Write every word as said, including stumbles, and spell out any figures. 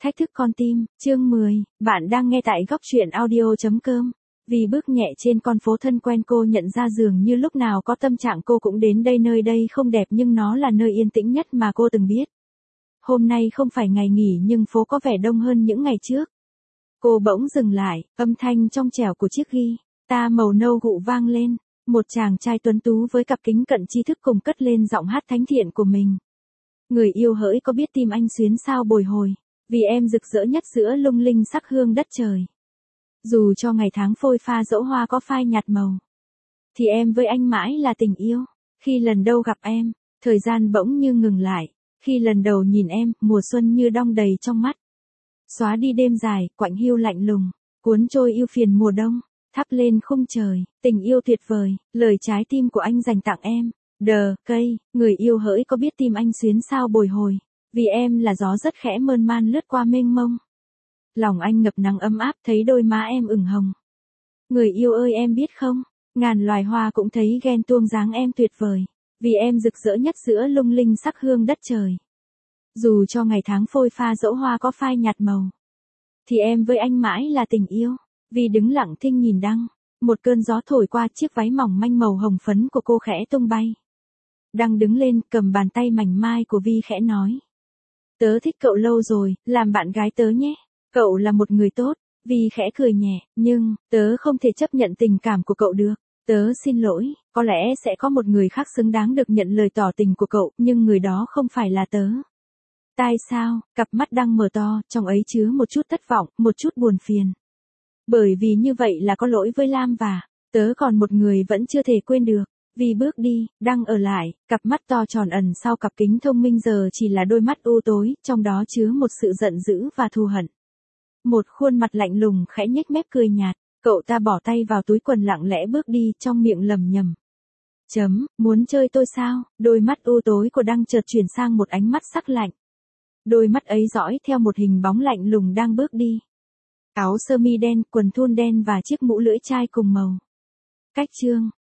Thách thức con tim, chương mười, bạn đang nghe tại góc truyện audio chấm com. Vì bước nhẹ trên con phố thân quen cô nhận ra dường như lúc nào có tâm trạng cô cũng đến đây, nơi đây không đẹp nhưng nó là nơi yên tĩnh nhất mà cô từng biết. Hôm nay không phải ngày nghỉ nhưng phố có vẻ đông hơn những ngày trước. Cô bỗng dừng lại, âm thanh trong trẻo của chiếc guitar màu nâu gụ vang lên, một chàng trai tuấn tú với cặp kính cận tri thức cùng cất lên giọng hát thánh thiện của mình. Người yêu hỡi có biết tim anh xuyến sao bồi hồi, vì em rực rỡ nhất giữa lung linh sắc hương đất trời. Dù cho ngày tháng phôi pha dẫu hoa có phai nhạt màu, thì em với anh mãi là tình yêu. Khi lần đầu gặp em, thời gian bỗng như ngừng lại. Khi lần đầu nhìn em, mùa xuân như đong đầy trong mắt. Xóa đi đêm dài, quạnh hiu lạnh lùng, cuốn trôi ưu phiền mùa đông, thắp lên khung trời, tình yêu tuyệt vời, lời trái tim của anh dành tặng em. Đờ, cây, người yêu hỡi có biết tim anh xuyến sao bồi hồi, vì em là gió rất khẽ mơn man lướt qua mênh mông. Lòng anh ngập nắng ấm áp thấy đôi má em ửng hồng. Người yêu ơi em biết không, ngàn loài hoa cũng thấy ghen tuông dáng em tuyệt vời, vì em rực rỡ nhất giữa lung linh sắc hương đất trời. Dù cho ngày tháng phôi pha dẫu hoa có phai nhạt màu, thì em với anh mãi là tình yêu. Vì đứng lặng thinh nhìn đăng, một cơn gió thổi qua chiếc váy mỏng manh màu hồng phấn của cô khẽ tung bay. Đăng đứng lên cầm bàn tay mảnh mai của Vi khẽ nói. Tớ thích cậu lâu rồi, làm bạn gái tớ nhé. Cậu là một người tốt. Vi khẽ cười nhẹ, nhưng, tớ không thể chấp nhận tình cảm của cậu được. Tớ xin lỗi, có lẽ sẽ có một người khác xứng đáng được nhận lời tỏ tình của cậu, nhưng người đó không phải là tớ. Tại sao? Cặp mắt Đăng mở to, trong ấy chứa một chút thất vọng, một chút buồn phiền. Bởi vì như vậy là có lỗi với Lam và, tớ còn một người vẫn chưa thể quên được. Vì bước đi, Đăng ở lại, cặp mắt to tròn ẩn sau cặp kính thông minh giờ chỉ là đôi mắt u tối, trong đó chứa một sự giận dữ và thù hận. Một khuôn mặt lạnh lùng khẽ nhếch mép cười nhạt, cậu ta bỏ tay vào túi quần lặng lẽ bước đi trong miệng lầm nhầm. Chấm, muốn chơi tôi sao? Đôi mắt u tối của Đăng chợt chuyển sang một ánh mắt sắc lạnh. Đôi mắt ấy dõi theo một hình bóng lạnh lùng đang bước đi. Áo sơ mi đen, quần thun đen và chiếc mũ lưỡi chai cùng màu. Cách chương